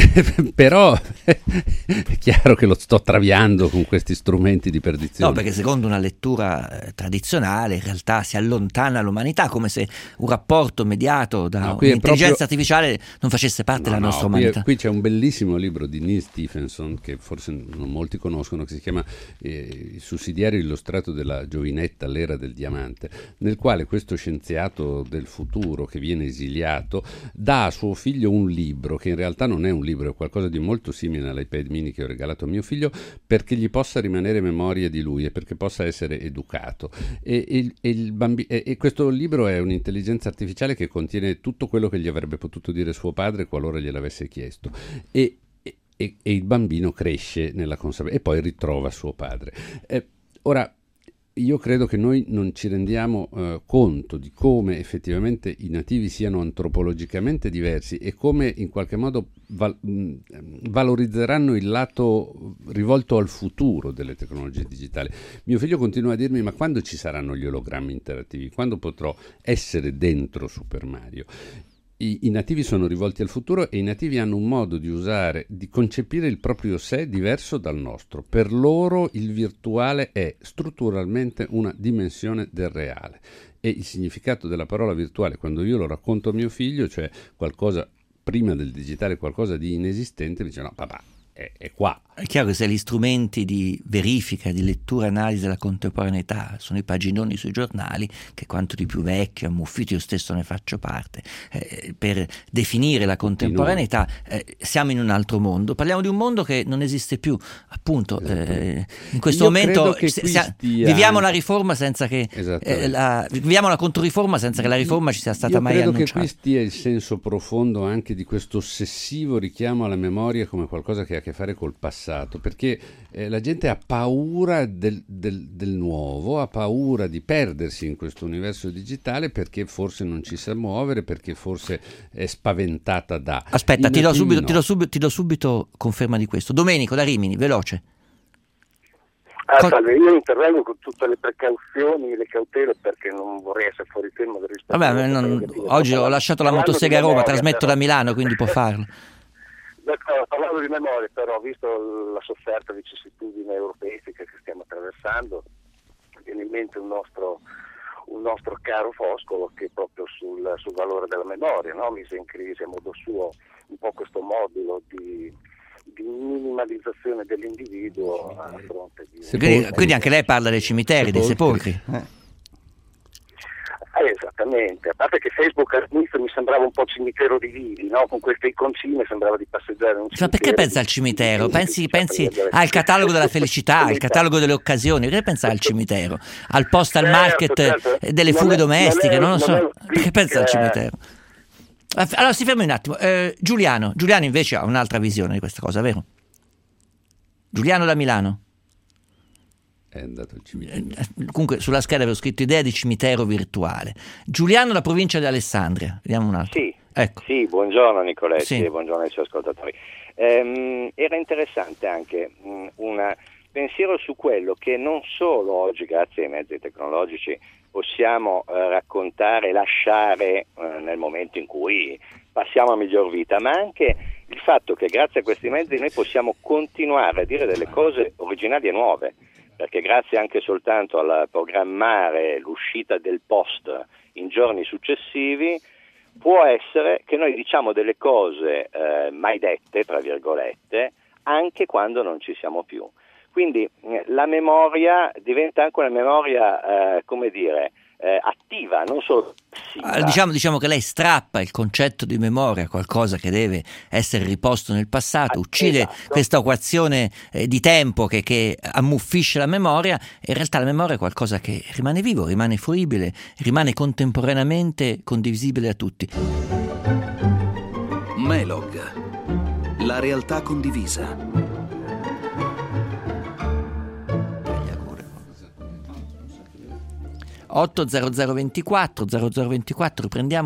però è chiaro che lo sto traviando con questi strumenti di perdizione. No, perché secondo una lettura eh, tradizionale in realtà si allontana l'umanità, come se un rapporto mediato da no, un'intelligenza proprio... artificiale non facesse parte no, della no, nostra qui, umanità. Qui c'è un bellissimo libro di Neil Stephenson, che forse non molti conoscono, che si chiama eh, Il sussidiario illustrato della giovinetta, l'era del diamante, nel quale questo scienziato del futuro che viene esiliato dà a suo figlio un libro, che in realtà non è un libro, è qualcosa di molto simile all'iPad mini che ho regalato a mio figlio, perché gli possa rimanere memoria di lui e perché possa essere educato. E, e, e, il bambi- e, e questo libro è un'intelligenza artificiale che contiene tutto quello che gli avrebbe potuto dire suo padre qualora gliel'avesse chiesto. E E, e il bambino cresce nella consapevolezza e poi ritrova suo padre. Eh, ora, io credo che noi non ci rendiamo eh, conto di come effettivamente i nativi siano antropologicamente diversi e come in qualche modo val- mh, valorizzeranno il lato rivolto al futuro delle tecnologie digitali. Mio figlio continua a dirmi: ma quando ci saranno gli ologrammi interattivi? Quando potrò essere dentro Super Mario? I, I nativi sono rivolti al futuro e i nativi hanno un modo di usare, di concepire il proprio sé diverso dal nostro. Per loro il virtuale è strutturalmente una dimensione del reale e il significato della parola virtuale, quando io lo racconto a mio figlio, cioè qualcosa prima del digitale, qualcosa di inesistente, mi dice: no papà, è, è qua. È chiaro che se gli strumenti di verifica, di lettura, analisi della contemporaneità sono i paginoni sui giornali, che quanto di più vecchio, ammuffito, io stesso ne faccio parte, eh, per definire la contemporaneità, eh, siamo in un altro mondo, parliamo di un mondo che non esiste più, appunto. Eh, in questo Io momento che si, stia, stia... viviamo la riforma senza che eh, la, viviamo la controriforma senza che la riforma ci sia stata Io mai annunciata. Credo che qui stia il senso profondo anche di questo ossessivo richiamo alla memoria come qualcosa che ha a che fare col passato, perché eh, la gente ha paura del, del, del nuovo, ha paura di perdersi in questo universo digitale perché forse non ci sa muovere, perché forse è spaventata da... Aspetta, ti do, subito, no. ti, do subito, ti do subito conferma di questo. Domenico da Rimini, veloce. Ah, Co- salve, io intervengo con tutte le precauzioni, le cautele, perché non vorrei essere fuori tema del rispetto. Vabbè, non, oggi ho lasciato la motosega a Roma, trasmetto da Milano, quindi può farlo. Parlando di memoria, però, visto la sofferta vicissitudine europeistica che stiamo attraversando, viene in mente un nostro, un nostro caro Foscolo che proprio sul, sul valore della memoria, no? mise in crisi a modo suo un po' questo modulo di, di minimalizzazione dell'individuo a fronte di... Quindi, quindi anche lei parla dei cimiteri, dei sepolcri. Eh. Eh, esattamente, a parte che Facebook all'inizio mi sembrava un po' cimitero di vivi, no? Con queste iconcine sembrava di passeggiare in un cimitero. Ma perché pensa al cimitero? Pensi, pensi al catalogo della felicità, al catalogo delle occasioni, perché pensa al cimitero? Al postal market certo, certo. delle fughe non domestiche, non, è, non lo so, non perché pensa al cimitero? Allora si fermi un attimo, eh, Giuliano, Giuliano invece ha un'altra visione di questa cosa, vero? Giuliano da Milano. È andato al cimitero. Comunque sulla scheda avevo scritto idea di cimitero virtuale. Giuliano, la provincia di Alessandria. Vediamo un altro. Sì, ecco. Sì, buongiorno Nicoletti sì. e buongiorno ai suoi ascoltatori. Ehm, era interessante anche mh, un pensiero su quello che non solo oggi, grazie ai mezzi tecnologici, possiamo eh, raccontare e lasciare eh, nel momento in cui passiamo a miglior vita, ma anche il fatto che grazie a questi mezzi noi possiamo continuare a dire delle cose originali e nuove. Perché grazie anche soltanto al programmare l'uscita del post in giorni successivi può essere che noi diciamo delle cose eh, mai dette, tra virgolette, anche quando non ci siamo più. Quindi eh, la memoria diventa anche una memoria, eh, come dire, eh, attiva, non solo passiva. Diciamo, diciamo che lei strappa il concetto di memoria, qualcosa che deve essere riposto nel passato, uccide esatto. questa equazione eh, di tempo che, che ammuffisce la memoria, e in realtà la memoria è qualcosa che rimane vivo, rimane fruibile, rimane contemporaneamente condivisibile da tutti. Melog, la realtà condivisa. otto zero zero due quattro zero zero due quattro, prendiamo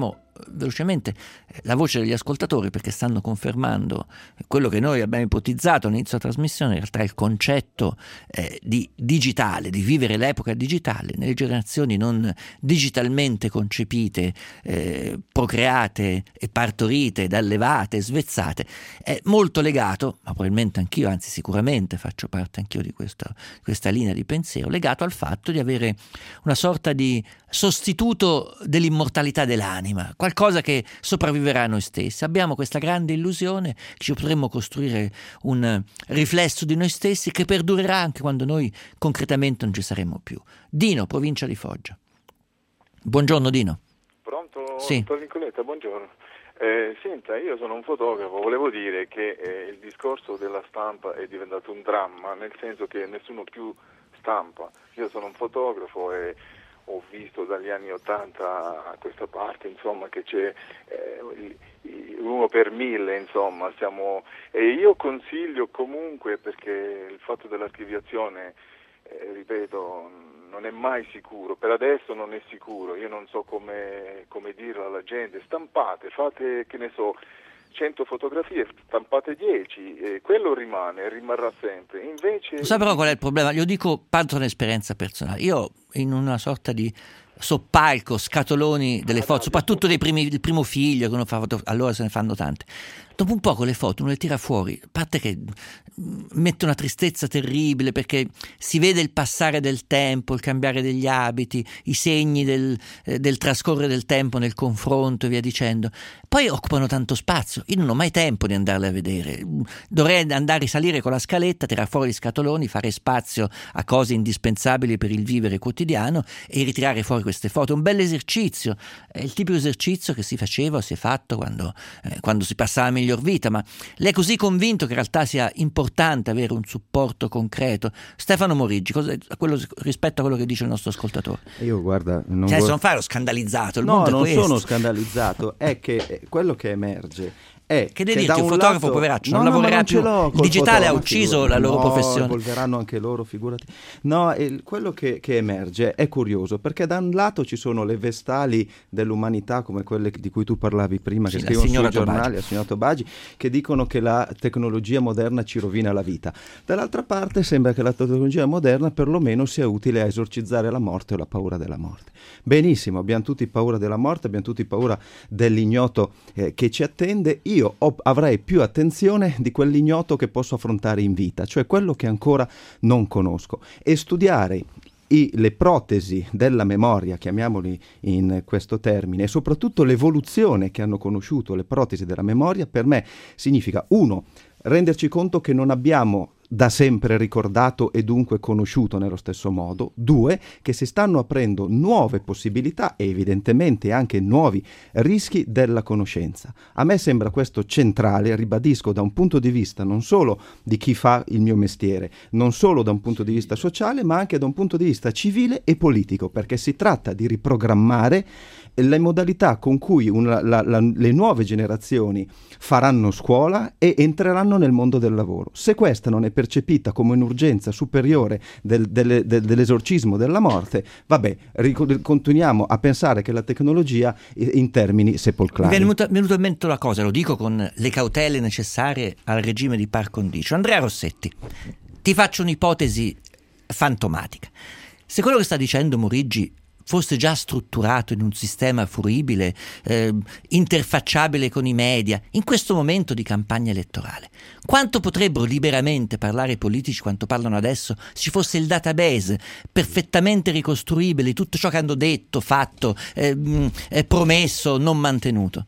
velocemente la voce degli ascoltatori, perché stanno confermando quello che noi abbiamo ipotizzato all'inizio della trasmissione, in realtà il concetto eh, di digitale, di vivere l'epoca digitale nelle generazioni non digitalmente concepite, eh, procreate e partorite, ed allevate, svezzate, è molto legato, ma probabilmente anch'io, anzi sicuramente faccio parte anch'io di questa, questa linea di pensiero, legato al fatto di avere una sorta di sostituto dell'immortalità dell'anima, qualcosa che sopravviverà a noi stessi. Abbiamo questa grande illusione che ci potremmo costruire un riflesso di noi stessi che perdurerà anche quando noi concretamente non ci saremo più. Dino, provincia di Foggia. Buongiorno Dino. Pronto? Sì. Nicoletta, buongiorno. Eh, senta, io sono un fotografo, volevo dire che eh, il discorso della stampa è diventato un dramma, nel senso che nessuno più stampa. Io sono un fotografo e ho visto dagli anni ottanta a questa parte, insomma, che c'è eh, uno per mille, insomma, siamo, e io consiglio comunque, perché il fatto dell'archiviazione, eh, ripeto, non è mai sicuro, per adesso non è sicuro, io non so come, come dirlo alla gente, stampate, fate, che ne so, cento fotografie, stampate dieci, e quello rimane, rimarrà sempre. Invece... Lo sai però qual è il problema? Glielo dico, parto da un'esperienza personale. Io in una sorta di soppalco, scatoloni delle foto, soprattutto dei primi, del primo figlio che uno fa foto, allora se ne fanno tante. Dopo un po' con le foto uno le tira fuori, a parte che mette una tristezza terribile, perché si vede il passare del tempo, il cambiare degli abiti, i segni del, eh, del trascorrere del tempo nel confronto e via dicendo. Poi occupano tanto spazio, io non ho mai tempo di andarle a vedere, dovrei andare a risalire con la scaletta, tirare fuori gli scatoloni, fare spazio a cose indispensabili per il vivere quotidiano e ritirare fuori queste foto. È un bel esercizio, è il tipico esercizio che si faceva o si è fatto quando, eh, quando si passava meglio vita, ma lei è così convinto che in realtà sia importante avere un supporto concreto. Stefano Moriggi, cosa, quello, rispetto a quello che dice il nostro ascoltatore. Io guarda, non, cioè, vor... non fare lo scandalizzato, il no, mondo è non questo. sono scandalizzato, è che quello che emerge è che devi che dirti, un, un fotografo lato... poveraccio no, non no, lavorerà più, il digitale ha ucciso la loro no, professione. Evolveranno anche loro, figurati. No, il, quello che, che emerge è curioso, perché da un lato ci sono le vestali dell'umanità come quelle di cui tu parlavi prima, sì, che scrivono sui Tobagi. giornali, la signora Tobagi, che dicono che la tecnologia moderna ci rovina la vita. Dall'altra parte sembra che la tecnologia moderna perlomeno sia utile a esorcizzare la morte o la paura della morte. Benissimo, abbiamo tutti paura della morte, abbiamo tutti paura dell'ignoto eh, che ci attende. Io ho, avrei più attenzione di quell'ignoto che posso affrontare in vita, cioè quello che ancora non conosco, e studiare i, le protesi della memoria, chiamiamoli in questo termine, e soprattutto l'evoluzione che hanno conosciuto le protesi della memoria, per me significa, uno, renderci conto che non abbiamo da sempre ricordato e dunque conosciuto nello stesso modo. Due, che si stanno aprendo nuove possibilità e evidentemente anche nuovi rischi della conoscenza. A me sembra questo centrale, ribadisco, da un punto di vista non solo di chi fa il mio mestiere, non solo da un punto di vista sociale, ma anche da un punto di vista civile e politico, perché si tratta di riprogrammare le modalità con cui una, la, la, le nuove generazioni faranno scuola e entreranno nel mondo del lavoro. Se questa non è percepita come un'urgenza superiore del, del, del, dell'esorcismo della morte, vabbè, ric- continuiamo a pensare che la tecnologia in termini sepolcrali. Mi è venuta, venuto in mente una cosa, lo dico con le cautele necessarie al regime di par condicio. Andrea Rossetti, ti faccio un'ipotesi fantomatica. Se quello che sta dicendo Moriggi fosse già strutturato in un sistema fruibile, eh, interfacciabile con i media, in questo momento di campagna elettorale, quanto potrebbero liberamente parlare i politici quanto parlano adesso se ci fosse il database perfettamente ricostruibile di tutto ciò che hanno detto, fatto, eh, eh, promesso, non mantenuto?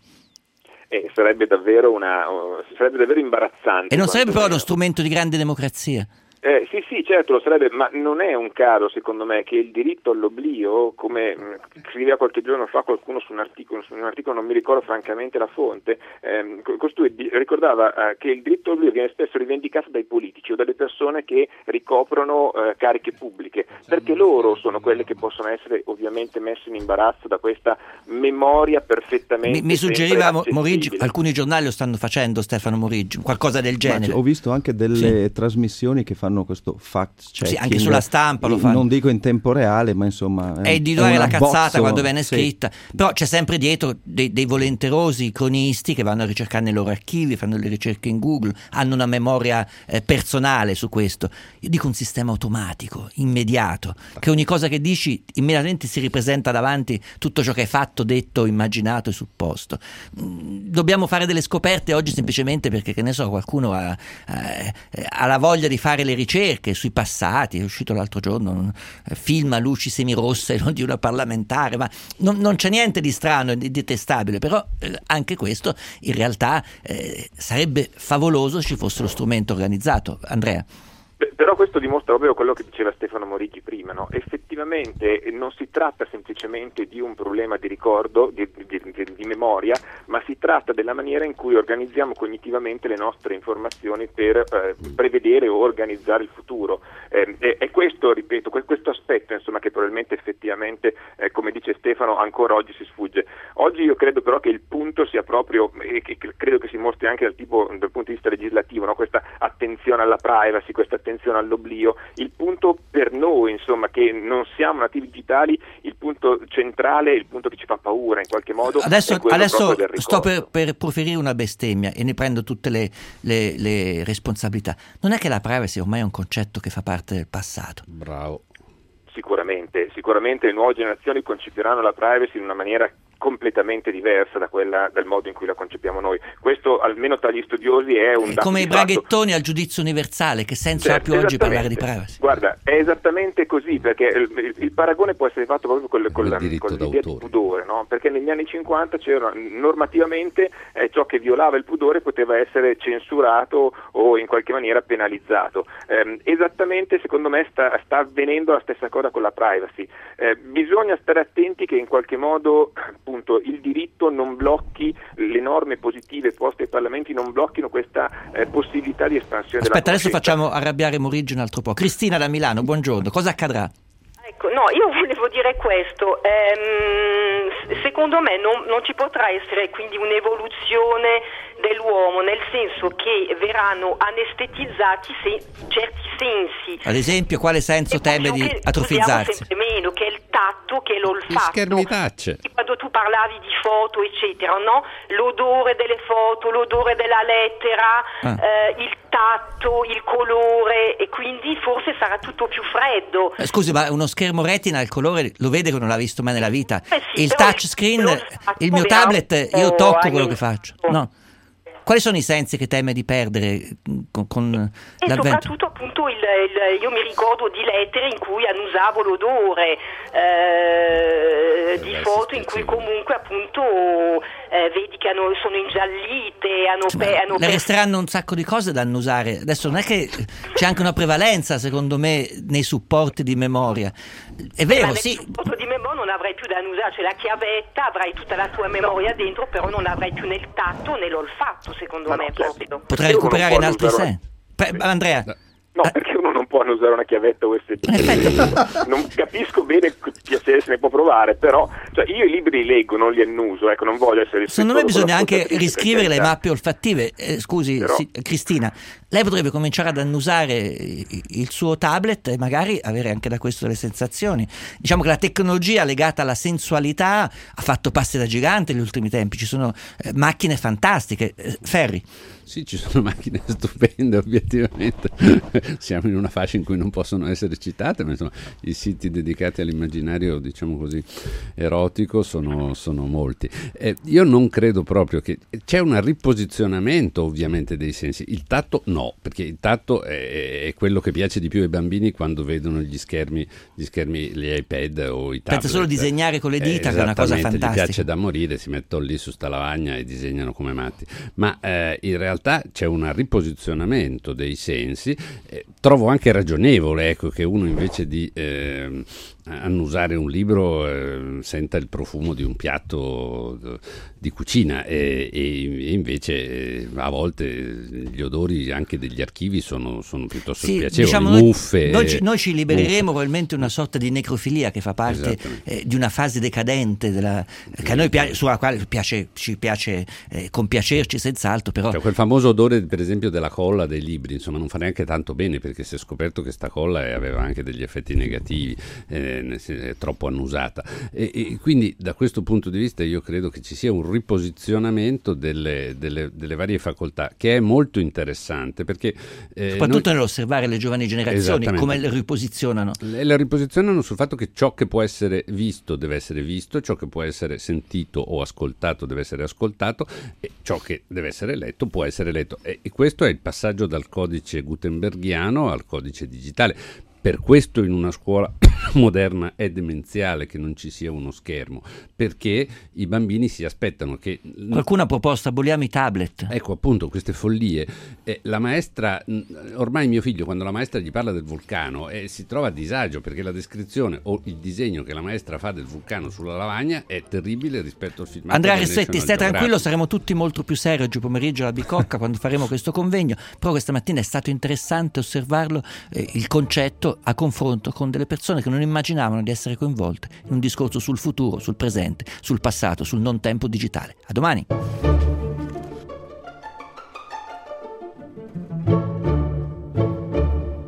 Eh, sarebbe davvero una sarebbe davvero imbarazzante. E non sarebbe però meno. uno strumento di grande democrazia? Eh, sì, sì, certo lo sarebbe, ma non è un caso secondo me che il diritto all'oblio, come mh, scriveva qualche giorno fa qualcuno su un articolo, su un articolo non mi ricordo francamente la fonte, ehm, costui di, ricordava eh, che il diritto all'oblio viene spesso rivendicato dai politici o dalle persone che ricoprono eh, cariche pubbliche, perché loro sono quelle che possono essere ovviamente messe in imbarazzo da questa memoria perfettamente Mi, mi suggeriva Moriggi, Moriggi, alcuni giornali lo stanno facendo, Stefano Moriggi, qualcosa del genere. Ho visto anche delle sì. trasmissioni che fanno fanno questo fact checking. Sì, anche sulla stampa lo fanno. Non dico in tempo reale, ma insomma... È individuare la cazzata abbozzo, quando viene sì. scritta, però c'è sempre dietro dei, dei volenterosi cronisti che vanno a ricercare nei loro archivi, fanno le ricerche in Google, hanno una memoria eh, personale su questo. Io dico un sistema automatico, immediato, che ogni cosa che dici immediatamente si ripresenta davanti tutto ciò che hai fatto, detto, immaginato e supposto. Dobbiamo fare delle scoperte oggi semplicemente perché, che ne so, qualcuno ha, ha, ha la voglia di fare le ricerche sui passati. È uscito l'altro giorno un film a luci semirosse non di una parlamentare, ma non, non c'è niente di strano e di detestabile, però eh, anche questo in realtà eh, sarebbe favoloso se ci fosse lo strumento organizzato. Andrea? Però questo dimostra proprio quello che diceva Stefano Morigi prima, no? Effettivamente non si tratta semplicemente di un problema di ricordo, di, di, di, di memoria, ma si tratta della maniera in cui organizziamo cognitivamente le nostre informazioni per eh, prevedere o organizzare il futuro. Eh, e, e questo, ripeto, questo aspetto, insomma, che probabilmente effettivamente, eh, come dice Stefano, ancora oggi si sfugge. Oggi io credo però che il punto sia proprio, e che credo che si mostri anche dal, tipo, dal punto di vista legislativo, no? Questa attenzione alla privacy, questa attenzione all'oblio. Il punto per noi, insomma, che non siamo nativi digitali, il punto centrale, il punto che ci fa paura in qualche modo. Adesso, è quello adesso del sto ricordo. per, per proferire una bestemmia e ne prendo tutte le, le, le responsabilità. Non è che la privacy ormai è un concetto che fa parte del passato? Bravo. Sicuramente, sicuramente le nuove generazioni concepiranno la privacy in una maniera completamente diversa da quella del modo in cui la concepiamo noi. Questo, almeno tra gli studiosi, è un dato come di i fatto. braghettoni al giudizio universale, che senso Certo, ha più oggi parlare di privacy? Guarda, è esattamente così, perché il, il, il paragone può essere fatto proprio con, con, la, con l'idea di pudore, no? Perché negli anni cinquanta c'era normativamente eh, ciò che violava il pudore poteva essere censurato o in qualche maniera penalizzato. Eh, esattamente, secondo me, sta, sta avvenendo la stessa cosa con la privacy. Eh, bisogna stare attenti che in qualche modo appunto il diritto non blocchi le norme positive poste ai parlamenti, non blocchino questa eh, possibilità di espansione della Aspetta, adesso conoscenza. facciamo arrabbiare Morigi un altro po'. Cristina da Milano, buongiorno, cosa accadrà? Ecco, no, io volevo dire questo, ehm, secondo me non, non ci potrà essere quindi un'evoluzione dell'uomo, nel senso che verranno anestetizzati se, certi sensi. Ad esempio, quale senso teme di atrofizzarsi? Sempre meno, che è il tatto, che è l'olfatto. Schermitacce. Quando tu parlavi di foto, eccetera, no? L'odore delle foto, l'odore della lettera, Ah. eh, il tatto, il colore, e quindi forse sarà tutto più freddo. Eh, Scusi, ma uno schermo retina, il colore lo vede che non l'ha visto mai nella vita. Eh sì, il però touchscreen, l'olfatto il mio verrà tablet, un io po' tocco quello che anemico. faccio. No. Quali sono i sensi che teme di perdere con, con E l'avvento? soprattutto appunto il, il- io mi ricordo di lettere in cui annusavo l'odore, eh, di foto in cui comunque appunto eh, vedi che hanno, sono ingiallite, hanno, pe- hanno Le per- resteranno un sacco di cose da annusare. Adesso non è che c'è anche una prevalenza, secondo me, nei supporti di memoria. È Ma vero, nel sì. supporto di memoria non avrai più da annusare, cioè la chiavetta, avrai tutta la tua memoria dentro, però non avrai più né il tatto né l'olfatto, secondo me proprio. Potrai recuperare in altri usare- sensi. Pre- Andrea, No, perché uno non può usare una chiavetta U S B. Non capisco bene che piacere se ne può provare, però cioè, io i libri li leggo, non li annuso, ecco, non voglio essere secondo me rispettoso bisogna con la anche statistica, riscrivere per le carità. mappe olfattive. Eh, scusi, Però- sì, Cristina, lei potrebbe cominciare ad annusare il suo tablet e magari avere anche da questo delle sensazioni. Diciamo che la tecnologia legata alla sensualità ha fatto passi da gigante negli ultimi tempi, ci sono eh, macchine fantastiche. Eh, Ferri. Sì, ci sono macchine stupende, obiettivamente. Siamo in una fascia in cui non possono essere citate, ma insomma i siti dedicati all'immaginario, diciamo così, erotico sono, sono molti. Eh, io non credo proprio che c'è un riposizionamento ovviamente dei sensi. Il tatto no, perché il tatto è, è quello che piace di più ai bambini quando vedono gli schermi, gli schermi, gli iPad o i tablet. Pensa solo a disegnare con le dita, che è una cosa Esattamente, fantastica. Gli piace da morire, si mettono lì su sta lavagna e disegnano come matti. Ma eh, in realtà c'è un riposizionamento dei sensi. Eh, trovo anche ragionevole, ecco, che uno invece di eh, annusare un libro eh, senta il profumo di un piatto di cucina e, e invece eh, a volte gli odori anche degli archivi sono, sono piuttosto Sì, spiacevoli, diciamo, noi- muffe. Noi, ci, noi ci libereremo muffe. probabilmente una sorta di necrofilia che fa parte Esattamente. eh, di una fase decadente della, che a noi piace, sulla quale piace, ci piace eh, compiacerci senz'altro, però Cioè, quel famoso famoso odore, per esempio, della colla dei libri, insomma, non fa neanche tanto bene, perché si è scoperto che sta colla aveva anche degli effetti negativi, eh, è troppo annusata. E, e quindi da questo punto di vista io credo che ci sia un riposizionamento delle, delle, delle varie facoltà, che è molto interessante, perché eh, soprattutto noi... nell'osservare le giovani generazioni, come le riposizionano. Le, le riposizionano sul fatto che ciò che può essere visto deve essere visto, ciò che può essere sentito o ascoltato deve essere ascoltato, e ciò che deve essere letto può essere letto. E, e questo è il passaggio dal codice gutenberghiano al codice digitale. Per questo in una scuola moderna è demenziale che non ci sia uno schermo, perché i bambini si aspettano che... Qualcuno ha proposto aboliamo i tablet. Ecco, appunto, queste follie. Eh, la maestra, ormai mio figlio, quando la maestra gli parla del vulcano, eh, si trova a disagio, perché la descrizione o il disegno che la maestra fa del vulcano sulla lavagna è terribile rispetto al filmato. Andrea del Ressetti, National stai Geographic. tranquillo, saremo tutti molto più seri oggi pomeriggio alla Bicocca quando faremo questo convegno, però questa mattina è stato interessante osservarlo, eh, il concetto a confronto con delle persone che non immaginavano di essere coinvolte in un discorso sul futuro, sul presente, sul passato, sul non tempo digitale. A domani.